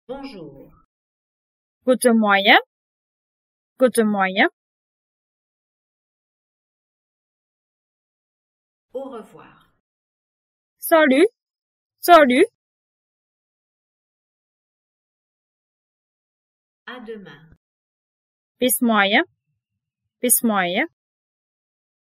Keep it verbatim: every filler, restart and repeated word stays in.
Bonjour. Guten Morgen. Guten Morgen. Au revoir. Salut. Salut. À demain. Bis morgen. Bis morgen.